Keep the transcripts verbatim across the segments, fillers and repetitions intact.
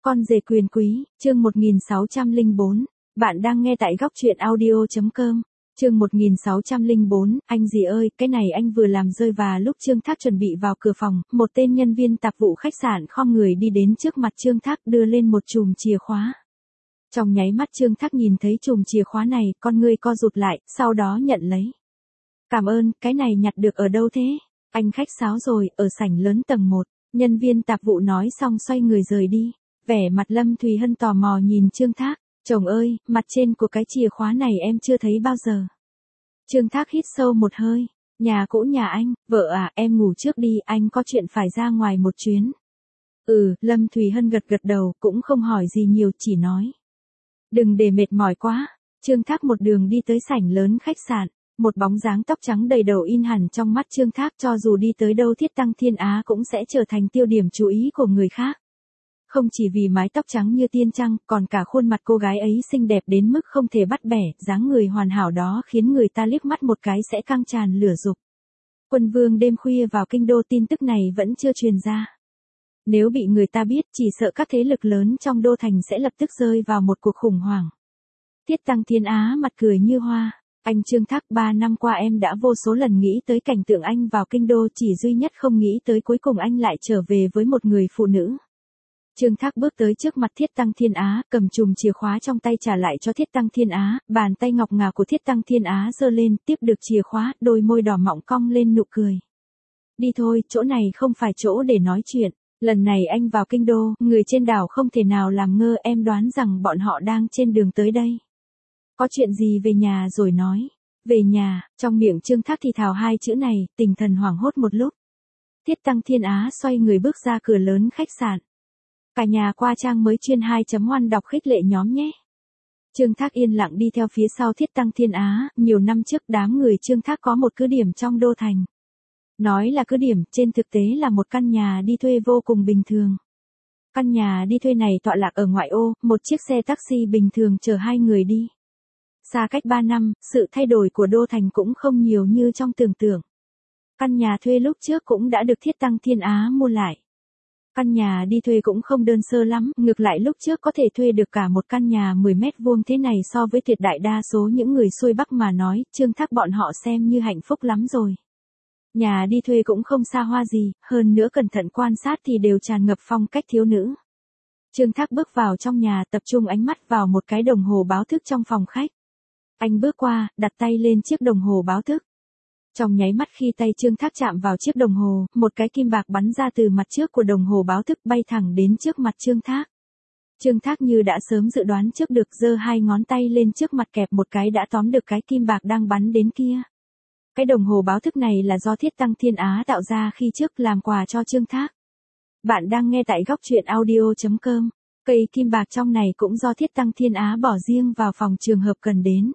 Con rể quyền quý, chương một nghìn sáu trăm lẻ bốn. Bạn đang nghe tại góc truyện audio chấm com. Chương một nghìn sáu trăm lẻ bốn, anh gì ơi, cái này anh vừa làm rơi. Và lúc Trương Thác chuẩn bị vào cửa phòng, một tên nhân viên tạp vụ khách sạn khom người đi đến trước mặt Trương Thác đưa lên một chùm chìa khóa. Trong nháy mắt Trương Thác nhìn thấy chùm chìa khóa này, con ngươi co rụt lại, sau đó nhận lấy. Cảm ơn, cái này nhặt được ở đâu thế? Anh khách sáo rồi, ở sảnh lớn tầng một. Nhân viên tạp vụ nói xong xoay người rời đi. Vẻ mặt Lâm Thùy Hân tò mò nhìn Trương Thác. Chồng ơi, mặt trên của cái chìa khóa này em chưa thấy bao giờ. Trương Thác hít sâu một hơi. Nhà cũ nhà anh, vợ à, em ngủ trước đi, anh có chuyện phải ra ngoài một chuyến. Ừ, Lâm Thùy Hân gật gật đầu, cũng không hỏi gì nhiều, chỉ nói. Đừng để mệt mỏi quá. Trương Thác một đường đi tới sảnh lớn khách sạn. Một bóng dáng tóc trắng đầy đầu in hẳn trong mắt Trương Thác, cho dù đi tới đâu Thiết Tăng Thiên Á cũng sẽ trở thành tiêu điểm chú ý của người khác. Không chỉ vì mái tóc trắng như tiên trăng, còn cả khuôn mặt cô gái ấy xinh đẹp đến mức không thể bắt bẻ, dáng người hoàn hảo đó khiến người ta liếc mắt một cái sẽ căng tràn lửa dục. Quân vương đêm khuya vào kinh đô, tin tức này vẫn chưa truyền ra. Nếu bị người ta biết, chỉ sợ các thế lực lớn trong đô thành sẽ lập tức rơi vào một cuộc khủng hoảng. Thiết Tăng Thiên Á mặt cười như hoa. Anh Trương Thác, ba năm qua em đã vô số lần nghĩ tới cảnh tượng anh vào kinh đô, chỉ duy nhất không nghĩ tới cuối cùng anh lại trở về với một người phụ nữ. Trương Thác bước tới trước mặt Thiết Tăng Thiên Á, cầm chùm chìa khóa trong tay trả lại cho Thiết Tăng Thiên Á, bàn tay ngọc ngà của Thiết Tăng Thiên Á giơ lên, tiếp được chìa khóa, đôi môi đỏ mọng cong lên nụ cười. Đi thôi, chỗ này không phải chỗ để nói chuyện, lần này anh vào kinh đô, người trên đảo không thể nào làm ngơ, em đoán rằng bọn họ đang trên đường tới đây. Có chuyện gì về nhà rồi nói. Về nhà, trong miệng Trương Thác thì thào hai chữ này, tinh thần hoảng hốt một lúc. Thiết Tăng Thiên Á xoay người bước ra cửa lớn khách sạn. Cả nhà qua trang mới chuyên hai chấm một đọc khích lệ nhóm nhé. Trương Thác yên lặng đi theo phía sau Thiết Tăng Thiên Á, nhiều năm trước đám người Trương Thác có một cứ điểm trong đô thành. Nói là cứ điểm, trên thực tế là một căn nhà đi thuê vô cùng bình thường. Căn nhà đi thuê này tọa lạc ở ngoại ô, một chiếc xe taxi bình thường chở hai người đi. Xa cách ba năm, sự thay đổi của đô thành cũng không nhiều như trong tưởng tượng. Căn nhà thuê lúc trước cũng đã được Thiết Tăng Thiên Á mua lại. Căn nhà đi thuê cũng không đơn sơ lắm, ngược lại lúc trước có thể thuê được cả một căn nhà mười mét vuông thế này so với tuyệt đại đa số những người xuôi Bắc mà nói, Trương Thác bọn họ xem như hạnh phúc lắm rồi. Nhà đi thuê cũng không xa hoa gì, hơn nữa cẩn thận quan sát thì đều tràn ngập phong cách thiếu nữ. Trương Thác bước vào trong nhà, tập trung ánh mắt vào một cái đồng hồ báo thức trong phòng khách. Anh bước qua, đặt tay lên chiếc đồng hồ báo thức. Trong nháy mắt khi tay Trương Thác chạm vào chiếc đồng hồ, một cái kim bạc bắn ra từ mặt trước của đồng hồ báo thức bay thẳng đến trước mặt Trương Thác. Trương Thác như đã sớm dự đoán trước được, giơ hai ngón tay lên trước mặt kẹp một cái đã tóm được cái kim bạc đang bắn đến kia. Cái đồng hồ báo thức này là do Thiết Tăng Thiên Á tạo ra khi trước làm quà cho Trương Thác. Bạn đang nghe tại góc truyện audio chấm com. Cây kim bạc trong này cũng do Thiết Tăng Thiên Á bỏ riêng vào phòng trường hợp cần đến.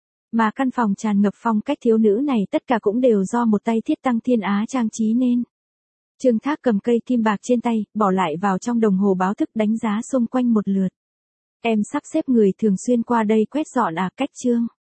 Mà căn phòng tràn ngập phong cách thiếu nữ này tất cả cũng đều do một tay Thiết Tăng Thiên Á trang trí nên. Trương Thác cầm cây kim bạc trên tay, bỏ lại vào trong đồng hồ báo thức, đánh giá xung quanh một lượt. Em sắp xếp người thường xuyên qua đây quét dọn à, cách Trương?